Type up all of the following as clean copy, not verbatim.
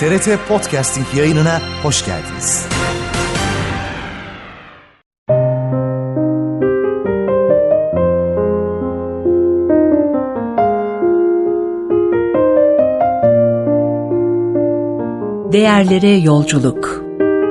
TRT Podcasting yayınına hoş geldiniz. Değerlere yolculuk.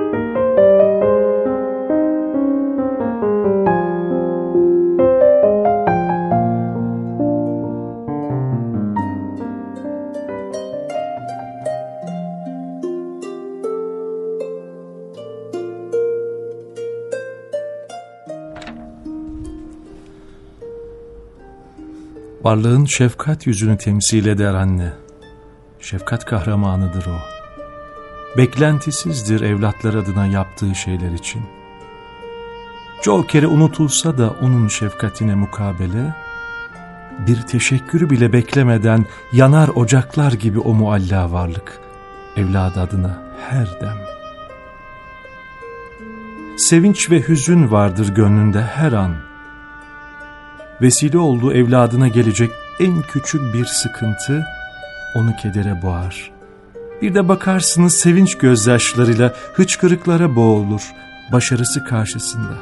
Varlığın şefkat yüzünü temsil eder anne. Şefkat kahramanıdır o. Beklentisizdir evlatlar adına yaptığı şeyler için. Çoğu kere unutulsa da onun şefkatine mukabele, bir teşekkürü bile beklemeden yanar ocaklar gibi o mualla varlık, evladı adına her dem. Sevinç ve hüzün vardır gönlünde her an. Vesile olduğu evladına gelecek en küçük bir sıkıntı onu kedere boğar. Bir de bakarsınız sevinç gözyaşlarıyla hıçkırıklara boğulur başarısı karşısında.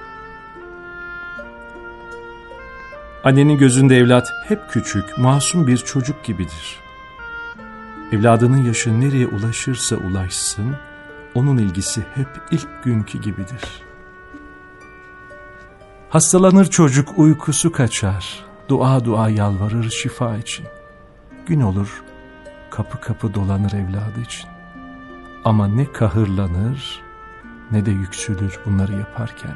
Annenin gözünde evlat hep küçük, masum bir çocuk gibidir. Evladının yaşı nereye ulaşırsa ulaşsın, onun ilgisi hep ilk günkü gibidir. Hastalanır çocuk, uykusu kaçar, dua dua yalvarır şifa için. Gün olur, kapı kapı dolanır evladı için. Ama ne kahırlanır ne de yüksülür bunları yaparken.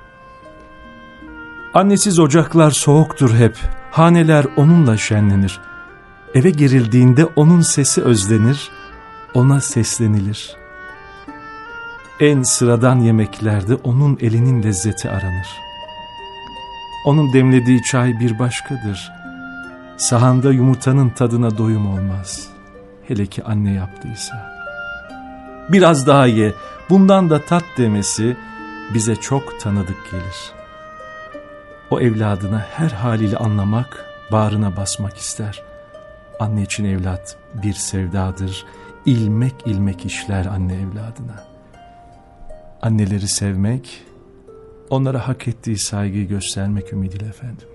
Annesiz ocaklar soğuktur hep, haneler onunla şenlenir. Eve girildiğinde onun sesi özlenir, ona seslenilir. En sıradan yemeklerde onun elinin lezzeti aranır. Onun demlediği çay bir başkadır. Sahanda yumurtanın tadına doyum olmaz. Hele ki anne yaptıysa. Biraz daha ye, bundan da tat demesi bize çok tanıdık gelir. O evladına her haliyle anlamak, bağrına basmak ister. Anne için evlat bir sevdadır. İlmek ilmek işler anne evladına. Anneleri sevmek, onlara hak ettiği saygıyı göstermek ümidiyle efendim.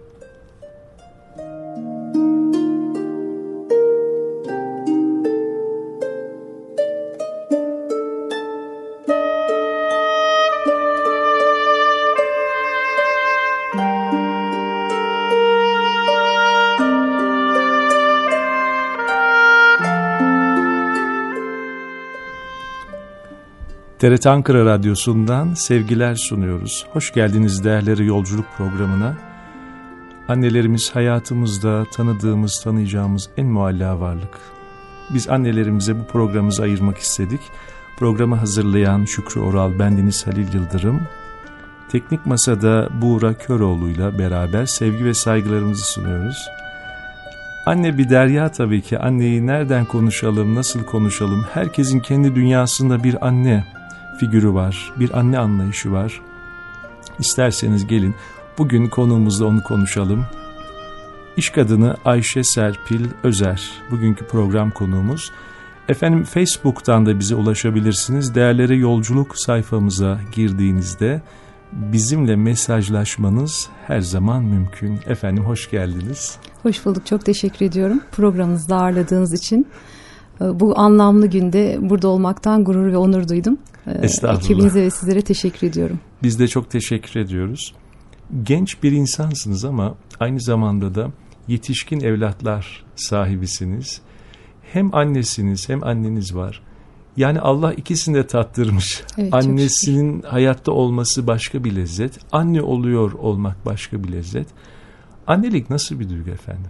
TRT Ankara Radyosu'ndan sevgiler sunuyoruz. Hoş geldiniz Değerlere Yolculuk programına. Annelerimiz hayatımızda tanıdığımız, tanıyacağımız en mualla varlık. Biz annelerimize bu programımızı ayırmak istedik. Programı hazırlayan Şükrü Oral, bendeniz Halil Yıldırım. Teknik Masa'da Buğra Köroğlu'yla beraber sevgi ve saygılarımızı sunuyoruz. Anne bir derya tabii ki. Anneyi nereden konuşalım, nasıl konuşalım? Herkesin kendi dünyasında bir anne figürü var, bir anne anlayışı var. İsterseniz gelin bugün konuğumuzla onu konuşalım. İş kadını Ayşe Serpil Özer bugünkü program konuğumuz. Efendim Facebook'tan da bize ulaşabilirsiniz. Değerlere Yolculuk sayfamıza girdiğinizde bizimle mesajlaşmanız her zaman mümkün. Efendim hoş geldiniz. Hoş bulduk, çok teşekkür ediyorum programınızda ağırladığınız için. Bu anlamlı günde burada olmaktan gurur ve onur duydum. Ekibinize ve sizlere teşekkür ediyorum. Biz de çok teşekkür ediyoruz. Genç bir insansınız ama aynı zamanda da yetişkin evlatlar sahibisiniz. Hem annesiniz hem anneniz var. Yani Allah ikisini de tattırmış. Evet, annesinin hayatta olması başka bir lezzet. Anne oluyor olmak başka bir lezzet. Annelik nasıl bir duygu efendim?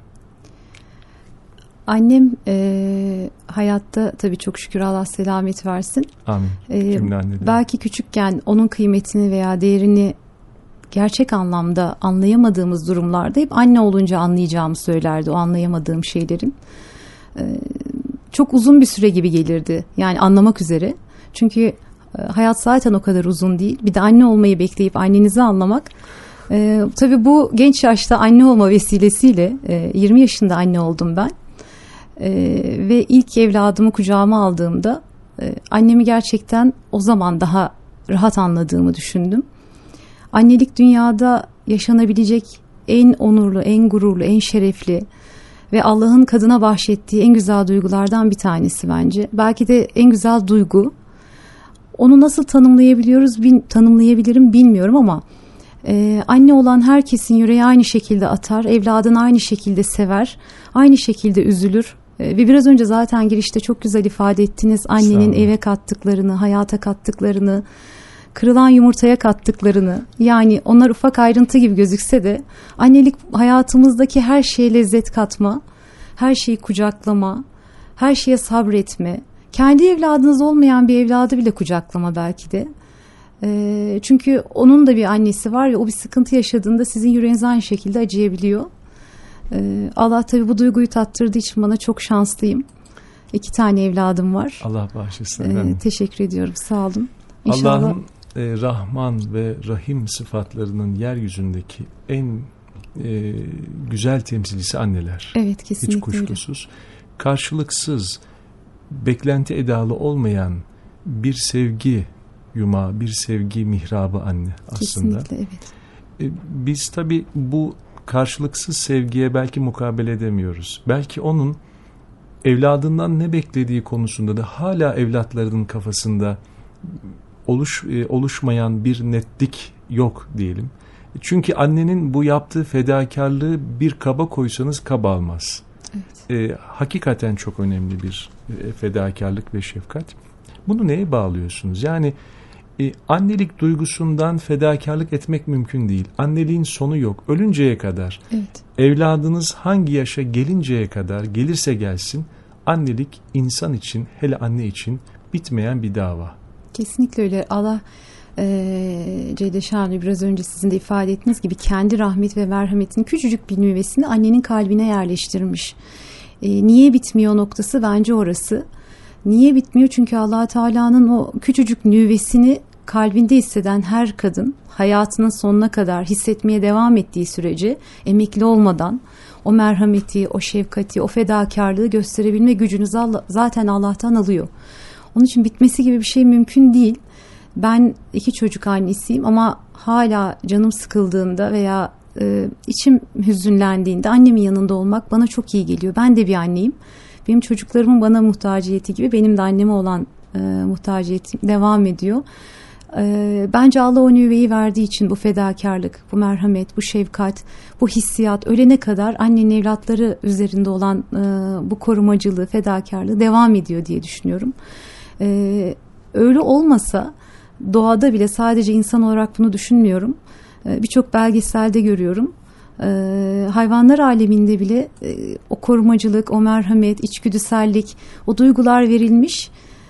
Annem hayatta tabii çok şükür, Allah selamet versin. Amin. Cümle anneler. Belki küçükken onun kıymetini veya değerini gerçek anlamda anlayamadığımız durumlarda hep anne olunca anlayacağımı söylerdi o anlayamadığım şeylerin. Çok uzun bir süre gibi gelirdi yani anlamak üzere. Çünkü hayat zaten o kadar uzun değil. Bir de anne olmayı bekleyip annenizi anlamak. Tabii bu genç yaşta anne olma vesilesiyle 20 yaşında anne oldum ben. Ve ilk evladımı kucağıma aldığımda annemi gerçekten o zaman daha rahat anladığımı düşündüm. Annelik dünyada yaşanabilecek en onurlu, en gururlu, en şerefli ve Allah'ın kadına bahşettiği en güzel duygulardan bir tanesi bence. Belki de en güzel duygu. Onu nasıl tanımlayabilirim bilmiyorum ama anne olan herkesin yüreği aynı şekilde atar, evladını aynı şekilde sever, aynı şekilde üzülür. Ve biraz önce zaten girişte çok güzel ifade ettiniz. Annenin eve kattıklarını, hayata kattıklarını, kırılan yumurtaya kattıklarını. Yani onlar ufak ayrıntı gibi gözükse de annelik hayatımızdaki her şeye lezzet katma, her şeyi kucaklama, her şeye sabretme. Kendi evladınız olmayan bir evladı bile kucaklama belki de. Çünkü onun da bir annesi var ve o bir sıkıntı yaşadığında sizin yüreğiniz aynı şekilde acıyabiliyor. Allah tabii bu duyguyu tattırdığı için bana çok şanslıyım. 2 tane evladım var. Allah bağışlasın. Teşekkür ediyorum. Sağ olun. İnşallah. Allah'ın Rahman ve Rahim sıfatlarının yeryüzündeki en güzel temsilcisi anneler. Evet, kesinlikle. Hiç kuşkusuz. Karşılıksız, beklenti edalı olmayan bir sevgi yumağı, bir sevgi mihrabı anne aslında. Kesinlikle, evet. Biz tabii bu karşılıksız sevgiye belki mukabele edemiyoruz. Belki onun evladından ne beklediği konusunda da hala evlatlarının kafasında oluşmayan bir netlik yok diyelim. Çünkü annenin bu yaptığı fedakarlığı bir kaba koysanız kaba almaz. Evet. Hakikaten çok önemli bir fedakarlık ve şefkat. Bunu neye bağlıyorsunuz? Yani annelik duygusundan fedakarlık etmek mümkün değil. Anneliğin sonu yok. Ölünceye kadar. Evet. Evladınız hangi yaşa gelinceye kadar gelirse gelsin, annelik insan için, hele anne için bitmeyen bir dava. Kesinlikle öyle. Allah Ceyda Şahanlı biraz önce sizin de ifade ettiğiniz gibi kendi rahmet ve merhametinin küçücük bir nüvesini annenin kalbine yerleştirmiş. Niye bitmiyor noktası bence orası. Niye bitmiyor? Çünkü Allah Teala'nın o küçücük nüvesini kalbinde hisseden her kadın hayatının sonuna kadar hissetmeye devam ettiği sürece emekli olmadan o merhameti, o şefkati, o fedakarlığı gösterebilme gücünü zaten Allah'tan alıyor. Onun için bitmesi gibi bir şey mümkün değil. Ben 2 çocuk annesiyim ama hala canım sıkıldığında veya içim hüzünlendiğinde annemin yanında olmak bana çok iyi geliyor. Ben de bir anneyim. Benim çocuklarımın bana muhtaciyeti gibi benim de anneme olan muhtaciyetim devam ediyor. Bence Allah o nüveyi verdiği için bu fedakarlık, bu merhamet, bu şefkat, bu hissiyat ölene kadar annenin evlatları üzerinde olan bu korumacılığı, fedakarlığı devam ediyor diye düşünüyorum. Öyle olmasa doğada bile sadece insan olarak bunu düşünmüyorum. Birçok belgeselde görüyorum. Hayvanlar aleminde bile o korumacılık, o merhamet, içgüdüsellik, o duygular verilmiş.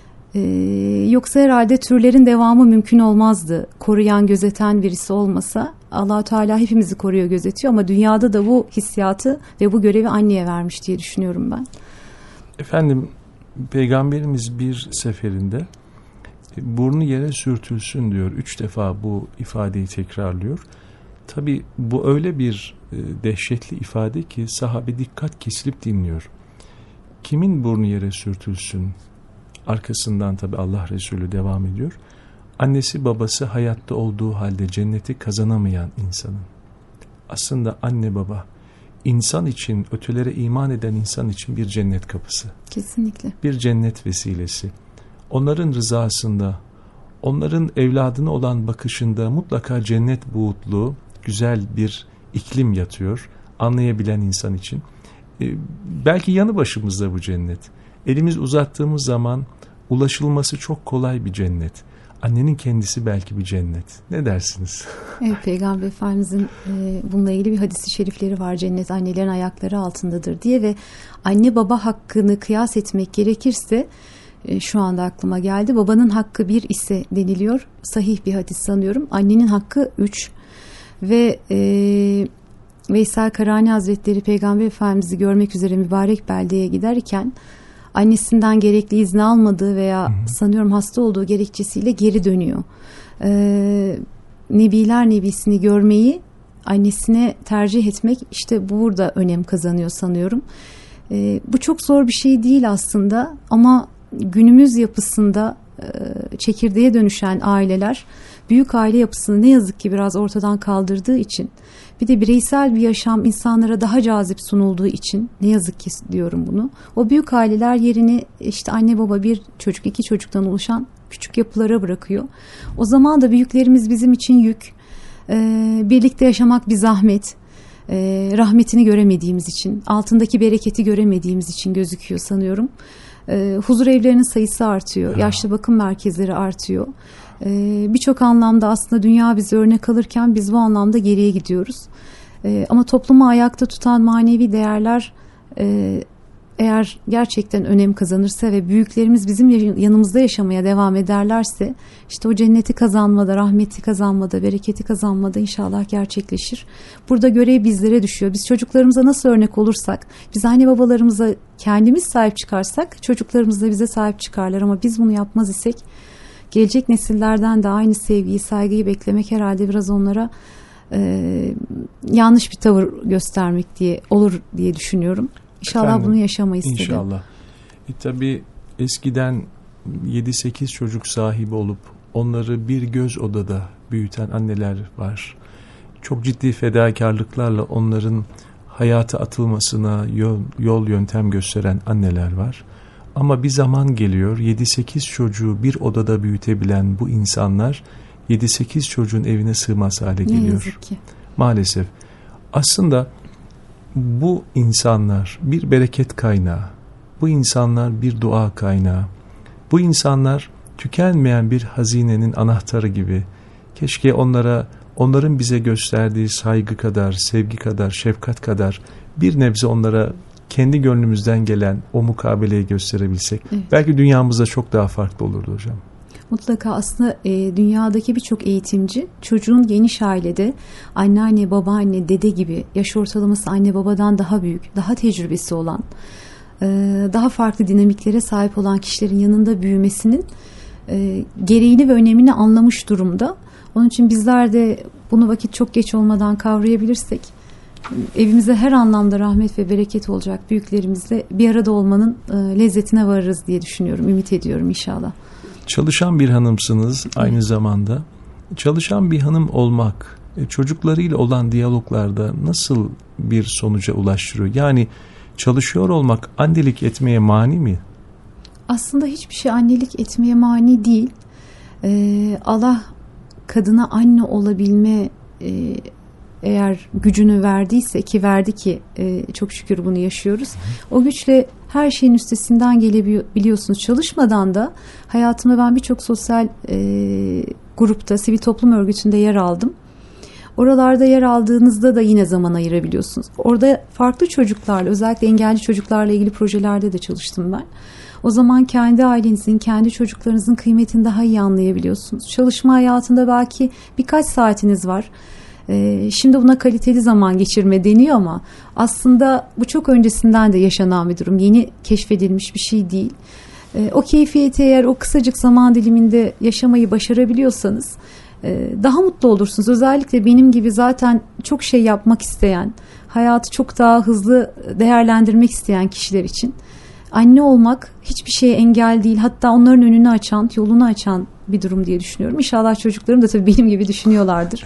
Yoksa herhalde türlerin devamı mümkün olmazdı. Koruyan, gözeten birisi olmasa. Allah-u Teala hepimizi koruyor, gözetiyor ama dünyada da bu hissiyatı ve bu görevi anneye vermiş diye düşünüyorum ben. Efendim, Peygamberimiz bir seferinde burnu yere sürtülsün diyor. 3 defa bu ifadeyi tekrarlıyor. Tabii bu öyle bir dehşetli ifade ki sahabe dikkat kesilip dinliyor. Kimin burnu yere sürtülsün? Arkasından tabii Allah Resulü devam ediyor. Annesi babası hayatta olduğu halde cenneti kazanamayan insanın. Aslında anne baba insan için, ötelere iman eden insan için bir cennet kapısı. Kesinlikle. Bir cennet vesilesi. Onların rızasında, onların evladına olan bakışında mutlaka cennet buğutlu, güzel bir iklim yatıyor. Anlayabilen insan için. Belki yanı başımızda bu cennet. Elimiz uzattığımız zaman ulaşılması çok kolay bir cennet. Annenin kendisi belki bir cennet. Ne dersiniz? Evet, Peygamber Efendimizin bununla ilgili bir hadis-i şerifleri var. Cennet annelerin ayakları altındadır diye ve anne baba hakkını kıyas etmek gerekirse şu anda aklıma geldi. Babanın hakkı 1 ise deniliyor. Sahih bir hadis sanıyorum. Annenin hakkı 3 ve Veysel Karani Hazretleri Peygamber Efendimiz'i görmek üzere mübarek beldeye giderken annesinden gerekli izni almadığı veya sanıyorum hasta olduğu gerekçesiyle geri dönüyor. Nebiler Nebisi'ni görmeyi annesine tercih etmek işte burada önem kazanıyor sanıyorum. Bu çok zor bir şey değil aslında ama günümüz yapısında çekirdeğe dönüşen aileler büyük aile yapısını ne yazık ki biraz ortadan kaldırdığı için, bir de bireysel bir yaşam insanlara daha cazip sunulduğu için, ne yazık ki diyorum bunu, o büyük aileler yerini işte anne baba, bir çocuk, 2 çocuktan oluşan küçük yapılara bırakıyor. O zaman da büyüklerimiz bizim için yük, birlikte yaşamak bir zahmet, rahmetini göremediğimiz için, altındaki bereketi göremediğimiz için gözüküyor sanıyorum. Huzur evlerinin sayısı artıyor, yaşlı bakım merkezleri artıyor. Birçok anlamda aslında dünya bize örnek alırken biz bu anlamda geriye gidiyoruz. Ama toplumu ayakta tutan manevi değerler eğer gerçekten önem kazanırsa ve büyüklerimiz bizim yanımızda yaşamaya devam ederlerse, işte o cenneti kazanmada, rahmeti kazanmada, bereketi kazanmada inşallah gerçekleşir. Burada görev bizlere düşüyor. Biz çocuklarımıza nasıl örnek olursak, biz anne babalarımıza kendimiz sahip çıkarsak, çocuklarımız da bize sahip çıkarlar. Ama biz bunu yapmaz isek, gelecek nesillerden de aynı sevgiyi, saygıyı beklemek herhalde biraz onlara yanlış bir tavır göstermek diye olur diye düşünüyorum. İnşallah efendim, bunu yaşamayız. İnşallah. Tabii eskiden 7-8 çocuk sahibi olup onları bir göz odada büyüten anneler var. Çok ciddi fedakarlıklarla onların hayata atılmasına yol yöntem gösteren anneler var. Ama bir zaman geliyor, 7-8 çocuğu bir odada büyütebilen bu insanlar 7-8 çocuğun evine sığmaz hale geliyor. Ne yazık ki. Maalesef. Aslında bu insanlar bir bereket kaynağı, bu insanlar bir dua kaynağı, bu insanlar tükenmeyen bir hazinenin anahtarı gibi. Keşke onların bize gösterdiği saygı kadar, sevgi kadar, şefkat kadar bir nebze onlara kendi gönlümüzden gelen o mukabeleyi gösterebilsek. Evet. Belki dünyamızda çok daha farklı olurdu hocam. Mutlaka aslında dünyadaki birçok eğitimci çocuğun geniş ailede anneanne, babaanne, dede gibi yaş ortalaması anne babadan daha büyük, daha tecrübesi olan, daha farklı dinamiklere sahip olan kişilerin yanında büyümesinin gereğini ve önemini anlamış durumda. Onun için bizler de bunu vakit çok geç olmadan kavrayabilirsek evimize her anlamda rahmet ve bereket olacak büyüklerimizle bir arada olmanın lezzetine varırız diye düşünüyorum, ümit ediyorum inşallah. Çalışan bir hanımsınız aynı zamanda. Çalışan bir hanım olmak çocuklarıyla olan diyaloglarda nasıl bir sonuca ulaştırıyor? Yani çalışıyor olmak annelik etmeye mani mi? Aslında hiçbir şey annelik etmeye mani değil. Allah kadına anne olabilme eğer gücünü verdiyse, ki verdi ki çok şükür bunu yaşıyoruz. O güçle her şeyin üstesinden gelebiliyorsunuz. Çalışmadan da hayatımda ben birçok sosyal grupta, sivil toplum örgütünde yer aldım. Oralarda yer aldığınızda da yine zaman ayırabiliyorsunuz. Orada farklı çocuklarla, özellikle engelli çocuklarla ilgili projelerde de çalıştım ben. O zaman kendi ailenizin, kendi çocuklarınızın kıymetini daha iyi anlayabiliyorsunuz. Çalışma hayatında belki birkaç saatiniz var. Şimdi buna kaliteli zaman geçirme deniyor ama aslında bu çok öncesinden de yaşanan bir durum. Yeni keşfedilmiş bir şey değil. O keyfiyeti eğer o kısacık zaman diliminde yaşamayı başarabiliyorsanız daha mutlu olursunuz. Özellikle benim gibi zaten çok şey yapmak isteyen, hayatı çok daha hızlı değerlendirmek isteyen kişiler için anne olmak hiçbir şeye engel değil. Hatta onların önünü açan, yolunu açan bir durum diye düşünüyorum. İnşallah çocuklarım da tabii benim gibi düşünüyorlardır.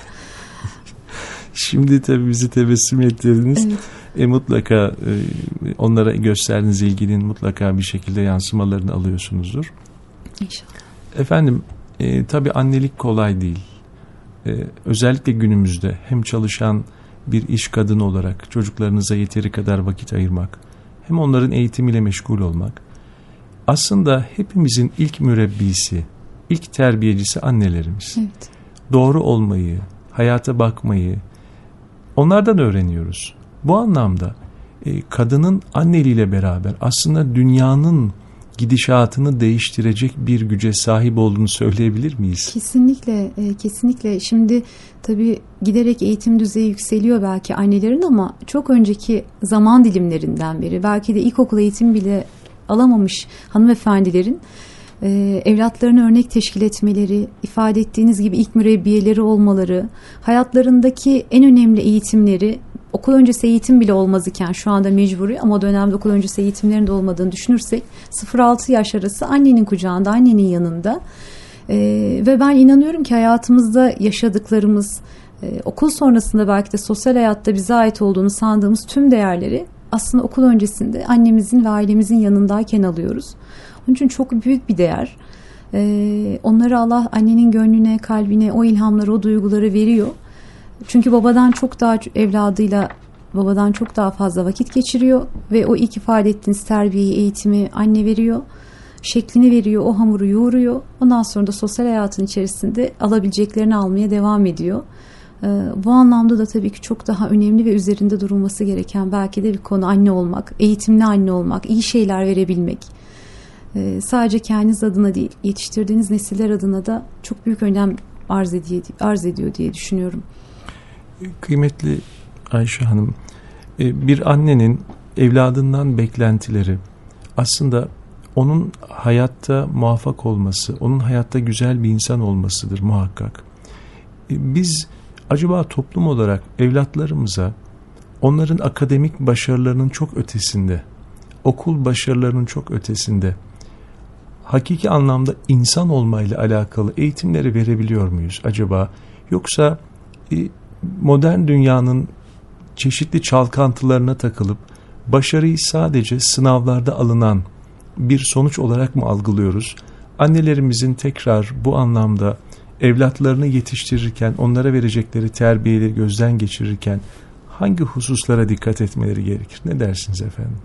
Şimdi tabii bizi tebessüm ettirdiniz. Evet. Mutlaka onlara gösterdiğiniz ilginin mutlaka bir şekilde yansımalarını alıyorsunuzdur. İnşallah. Efendim tabii annelik kolay değil. Özellikle günümüzde hem çalışan bir iş kadını olarak çocuklarınıza yeteri kadar vakit ayırmak, hem onların eğitimiyle meşgul olmak. Aslında hepimizin ilk mürebbisi, ilk terbiyecisi annelerimiz. Evet. Doğru olmayı, hayata bakmayı onlardan öğreniyoruz. Bu anlamda kadının anneliğiyle beraber aslında dünyanın gidişatını değiştirecek bir güce sahip olduğunu söyleyebilir miyiz? Kesinlikle, kesinlikle. Şimdi tabii giderek eğitim düzeyi yükseliyor belki annelerin ama çok önceki zaman dilimlerinden beri belki de ilkokul eğitimi bile alamamış hanımefendilerin evlatlarına örnek teşkil etmeleri, ifade ettiğiniz gibi ilk mürebbiyeleri olmaları, hayatlarındaki en önemli eğitimleri okul öncesi eğitim bile olmaz iken şu anda mecburi ama o dönemde okul öncesi eğitimlerin de olmadığını düşünürsek 0-6 yaş arası annenin kucağında, annenin yanında. Ve ben inanıyorum ki hayatımızda yaşadıklarımız, okul sonrasında belki de sosyal hayatta bize ait olduğunu sandığımız tüm değerleri aslında okul öncesinde annemizin ve ailemizin yanındayken alıyoruz. Onun için çok büyük bir değer. Onları Allah annenin gönlüne, kalbine o ilhamları, o duyguları veriyor. Çünkü babadan çok daha fazla vakit geçiriyor ve o ilk ifade ettiğiniz terbiyeyi, eğitimi anne veriyor. Şeklini veriyor, o hamuru yoğuruyor. Ondan sonra da sosyal hayatın içerisinde alabileceklerini almaya devam ediyor. Bu anlamda da tabii ki çok daha önemli ve üzerinde durulması gereken belki de bir konu anne olmak, eğitimli anne olmak, iyi şeyler verebilmek. Sadece kendiniz adına değil, yetiştirdiğiniz nesiller adına da çok büyük önem arz ediyor diye düşünüyorum. Kıymetli Ayşe Hanım, bir annenin evladından beklentileri aslında onun hayatta muvaffak olması, onun hayatta güzel bir insan olmasıdır muhakkak. Biz acaba toplum olarak evlatlarımıza onların akademik başarılarının çok ötesinde, okul başarılarının çok ötesinde, hakiki anlamda insan olmayla alakalı eğitimleri verebiliyor muyuz acaba? Yoksa modern dünyanın çeşitli çalkantılarına takılıp başarıyı sadece sınavlarda alınan bir sonuç olarak mı algılıyoruz? Annelerimizin tekrar bu anlamda evlatlarını yetiştirirken, onlara verecekleri terbiyeleri gözden geçirirken hangi hususlara dikkat etmeleri gerekir? Ne dersiniz efendim?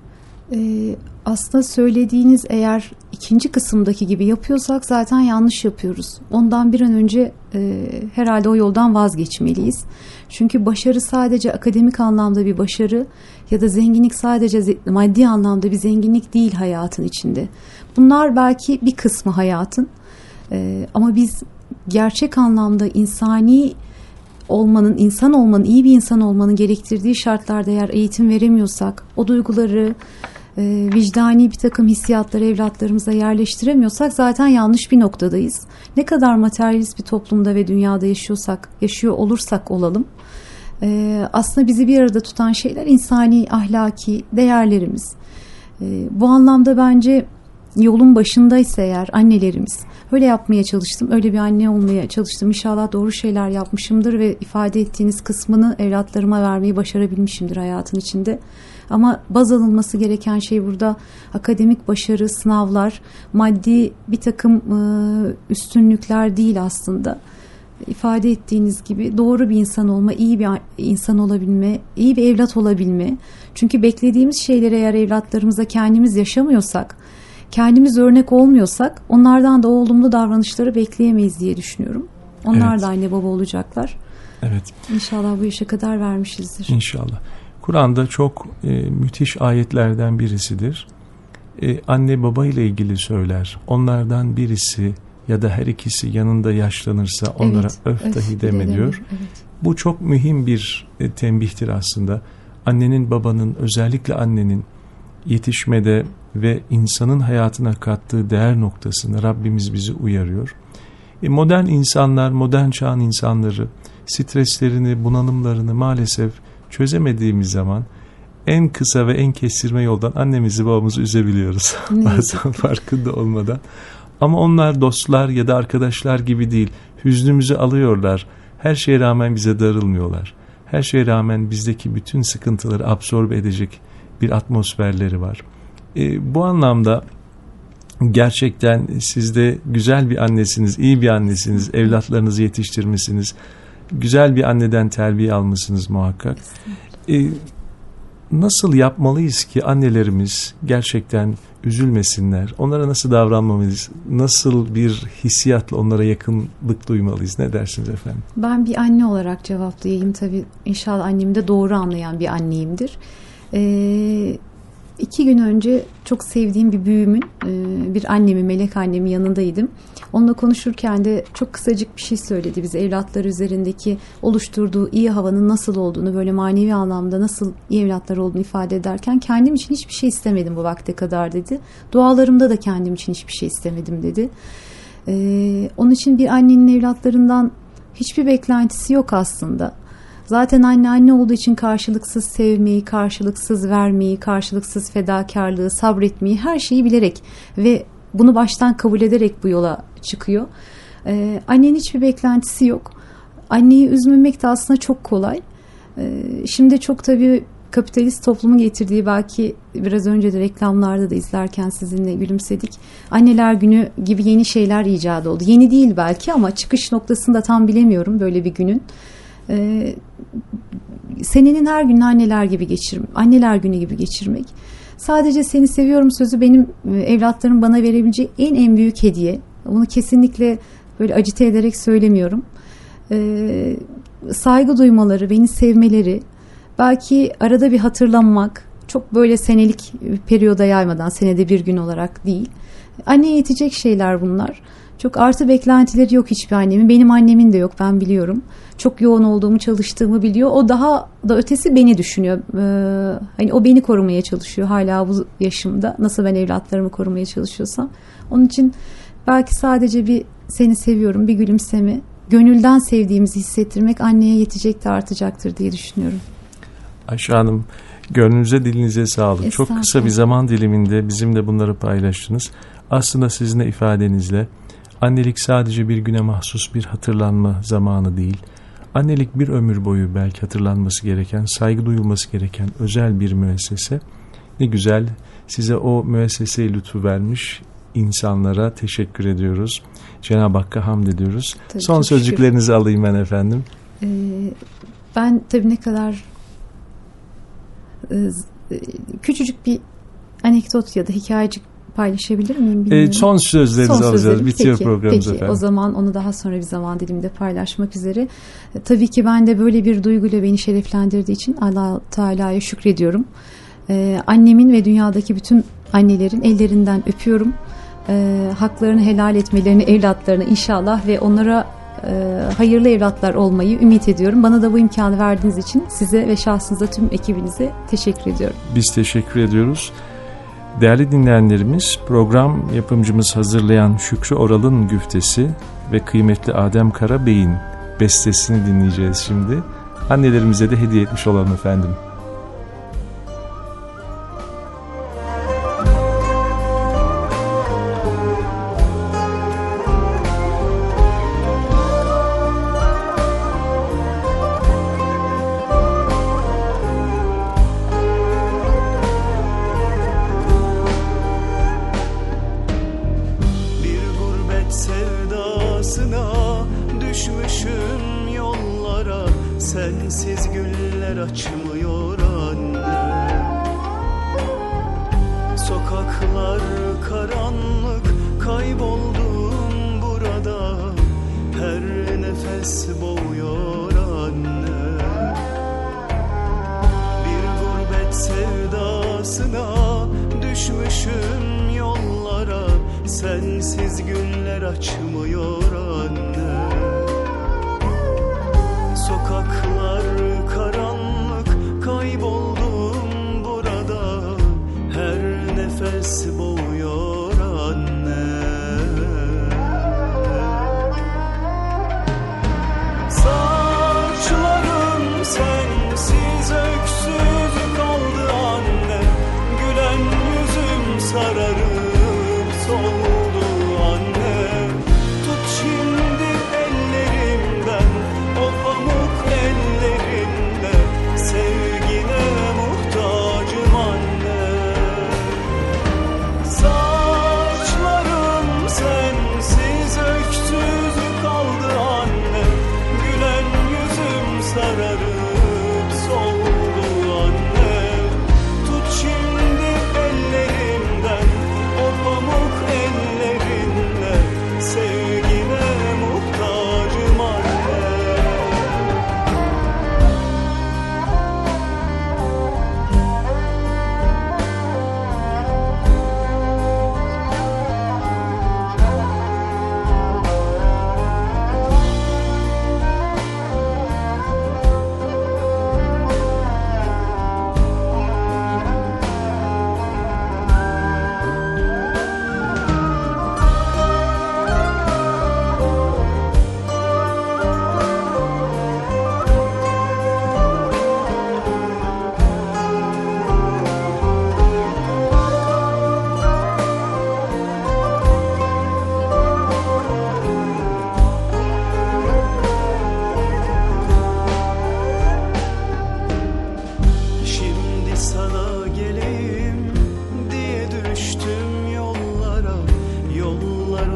Aslında söylediğiniz eğer ikinci kısımdaki gibi yapıyorsak zaten yanlış yapıyoruz. Ondan bir an önce herhalde o yoldan vazgeçmeliyiz. Çünkü başarı sadece akademik anlamda bir başarı ya da zenginlik sadece maddi anlamda bir zenginlik değil hayatın içinde. Bunlar belki bir kısmı hayatın. Ama biz gerçek anlamda insani olmanın, insan olmanın, iyi bir insan olmanın gerektirdiği şartlarda eğer eğitim veremiyorsak, o duyguları, vicdani bir takım hissiyatları evlatlarımıza yerleştiremiyorsak zaten yanlış bir noktadayız. Ne kadar materyalist bir toplumda ve dünyada yaşıyor olursak olalım, aslında bizi bir arada tutan şeyler insani, ahlaki değerlerimiz. Bu anlamda bence yolun başındaysa eğer annelerimiz, öyle yapmaya çalıştım, öyle bir anne olmaya çalıştım. İnşallah doğru şeyler yapmışımdır ve ifade ettiğiniz kısmını evlatlarıma vermeyi başarabilmişimdir hayatın içinde. Ama baz alınması gereken şey burada akademik başarı, sınavlar, maddi bir takım üstünlükler değil aslında. İfade ettiğiniz gibi doğru bir insan olma, iyi bir insan olabilme, iyi bir evlat olabilme. Çünkü beklediğimiz şeyleri eğer evlatlarımıza kendimiz yaşamıyorsak, kendimiz örnek olmuyorsak onlardan da o olumlu davranışları bekleyemeyiz diye düşünüyorum. Onlar da anne baba olacaklar. Evet. İnşallah bu yaşa kadar vermişizdir. İnşallah. Kur'an'da çok müthiş ayetlerden birisidir. Anne baba ile ilgili söyler. Onlardan birisi ya da her ikisi yanında yaşlanırsa onlara öf dahi deme diyor. Evet. Bu çok mühim bir tembihtir aslında. Annenin, babanın, özellikle annenin yetişmede ve insanın hayatına kattığı değer noktasında Rabbimiz bizi uyarıyor. Modern insanlar, modern çağın insanları streslerini, bunalımlarını maalesef çözemediğimiz zaman en kısa ve en kestirme yoldan annemizi babamızı üzebiliyoruz. Bazen farkında olmadan. Ama onlar dostlar ya da arkadaşlar gibi değil. Hüznümüzü alıyorlar. Her şeye rağmen bize darılmıyorlar. Her şeye rağmen bizdeki bütün sıkıntıları absorbe edecek bir atmosferleri var. Bu anlamda gerçekten siz de güzel bir annesiniz, iyi bir annesiniz, evlatlarınızı yetiştirmişsiniz. Güzel bir anneden terbiye almışsınız muhakkak. Nasıl yapmalıyız ki annelerimiz gerçekten üzülmesinler? Onlara nasıl davranmalıyız? Nasıl bir hissiyatla onlara yakınlık duymalıyız? Ne dersiniz efendim? Ben bir anne olarak cevaplayayım tabii. İnşallah annemi de doğru anlayan bir anneyimdir. 2 gün önce çok sevdiğim bir büyüğümün, bir annemi, melek annemi yanındaydım. Onunla konuşurken de çok kısacık bir şey söyledi bize. Evlatları üzerindeki oluşturduğu iyi havanın nasıl olduğunu, böyle manevi anlamda nasıl iyi evlatlar olduğunu ifade ederken kendim için hiçbir şey istemedim bu vakte kadar dedi. Dualarımda da kendim için hiçbir şey istemedim dedi. Onun için bir annenin evlatlarından hiçbir beklentisi yok aslında. Zaten anne olduğu için karşılıksız sevmeyi, karşılıksız vermeyi, karşılıksız fedakarlığı, sabretmeyi, her şeyi bilerek ve bunu baştan kabul ederek bu yola çıkıyor. Annenin hiçbir beklentisi yok. Anneyi üzmemek de aslında çok kolay. Şimdi çok tabii kapitalist toplumun getirdiği, belki biraz önce de reklamlarda da izlerken sizinle gülümsedik. Anneler Günü gibi yeni şeyler icat oldu. Yeni değil belki ama çıkış noktasını da tam bilemiyorum böyle bir günün. Senenin her gününü anneler günü gibi geçirmek. Sadece seni seviyorum sözü benim evlatlarım bana verebileceği en büyük hediye. Bunu kesinlikle böyle acite ederek söylemiyorum. Saygı duymaları, beni sevmeleri, belki arada bir hatırlanmak, çok böyle senelik periyoda yaymadan, senede bir gün olarak değil. Anneye yetecek şeyler bunlar. Çok artı beklentileri yok hiçbir annemin. Benim annemin de yok, ben biliyorum. Çok yoğun olduğumu, çalıştığımı biliyor. O daha da ötesi beni düşünüyor. Hani o beni korumaya çalışıyor hala bu yaşımda. Nasıl ben evlatlarımı korumaya çalışıyorsam. Onun için belki sadece bir seni seviyorum, bir gülümseme, gönülden sevdiğimizi hissettirmek anneye yetecek de artacaktır diye düşünüyorum. Ayşe Hanım, gönlünüze dilinize sağlık. Çok kısa bir zaman diliminde bizimle bunları paylaştınız. Aslında sizin de ifadenizle annelik sadece bir güne mahsus bir hatırlanma zamanı değil. Annelik bir ömür boyu belki hatırlanması gereken, saygı duyulması gereken özel bir müessese. Ne güzel, size o müesseseyi lütfu vermiş insanlara teşekkür ediyoruz. Cenab-ı Hakk'a hamd ediyoruz. Tabii, son sözcüklerinizi alayım ben efendim. Ben tabii ne kadar küçücük bir anekdot ya da hikayecik paylaşabilir miyim bilmiyorum. Son sözlerinizi alacağız. Bitiyor programımız efendim. O zaman onu daha sonra bir zaman diliminde paylaşmak üzere. Tabii ki ben de böyle bir duyguyla beni şereflendirdiği için Allah Teala'ya şükrediyorum. Annemin ve dünyadaki bütün annelerin ellerinden öpüyorum. Haklarını helal etmelerini evlatlarına inşallah ve onlara hayırlı evlatlar olmayı ümit ediyorum. Bana da bu imkanı verdiğiniz için size ve şahsınıza, tüm ekibinize teşekkür ediyorum. Biz teşekkür ediyoruz. Değerli dinleyenlerimiz, program yapımcımız hazırlayan Şükrü Oral'ın güftesi ve kıymetli Adem Karabey'in bestesini dinleyeceğiz şimdi. Annelerimize de hediye etmiş olalım efendim. Sensiz güller açmıyor anne. Sokaklar karanlık, kayboldum burada. Her nefes boğuyor anne. Bir gurbet sevdasına düşmüşüm yollara. Sensiz güller açmıyor anne. Sokaklar karanlık, kayboldum burada. Her nefes boğuyor anne. Saçlarım sensiz öksüz kaldı anne. Gülen yüzüm sararıp soldu anne. Tut şimdi ellerimden o pamuk ellerinde, sevgine muhtacım anne.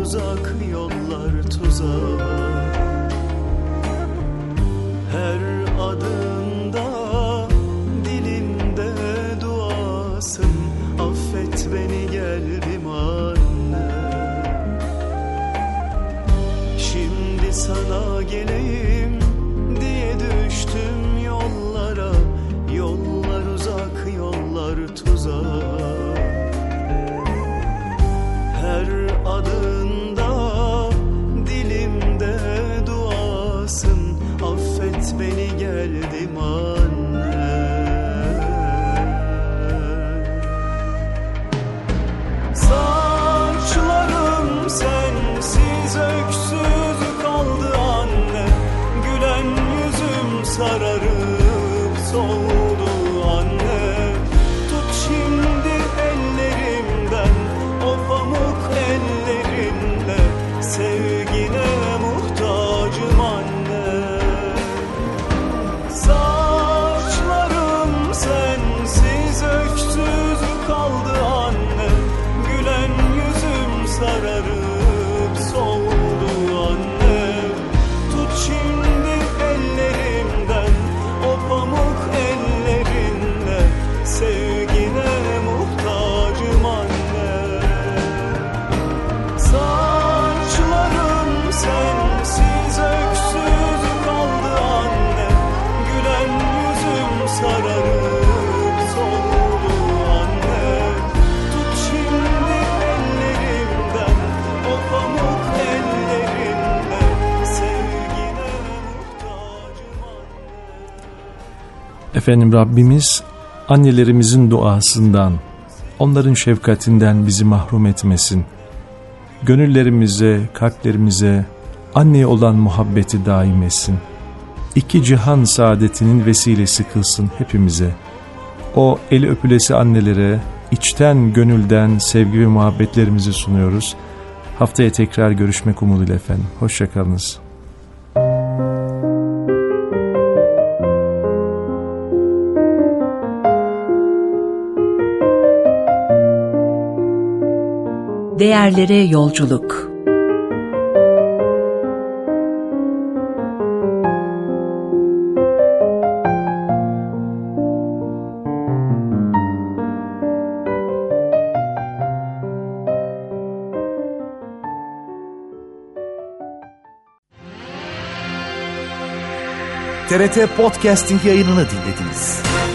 uzak yollar tuzak. Her adımda dilimde duasın, affet beni geldim anne. Şimdi sana geleyim diye düştüm yollara, yollar uzak yollar tuzak. Her adımda dilimde duasın, affet beni geldim anne. Saçlarım sensiz öksüz kaldı anne, gülen yüzüm sararıp soldu anne. Tut şimdi ellerimden o pamuk ellerinle, sevgine muhtacım anne. Saçlarım sensiz öksüz kaldı anne, gülen yüzüm sararıp soldu anne. Tut şimdi ellerimden o pamuk ellerinle, sevgine muhtacım anne. Saçlarım sensiz öksüz kaldı anne, gülen yüzüm sararıp soldu anne. Tut şimdi ellerimden o pamuk ellerinle, sevgine muhtacım anne. Efendim, Rabbimiz annelerimizin duasından, onların şefkatinden bizi mahrum etmesin. Gönüllerimize, kalplerimize anneye olan muhabbeti daim etsin. İki cihan saadetinin vesilesi kılsın hepimize. O eli öpülesi annelere içten gönülden sevgi ve muhabbetlerimizi sunuyoruz. Haftaya tekrar görüşmek umuduyla efendim. Hoşça kalınız. Değerlere yolculuk. TRT Podcasting yayınını dinlediniz.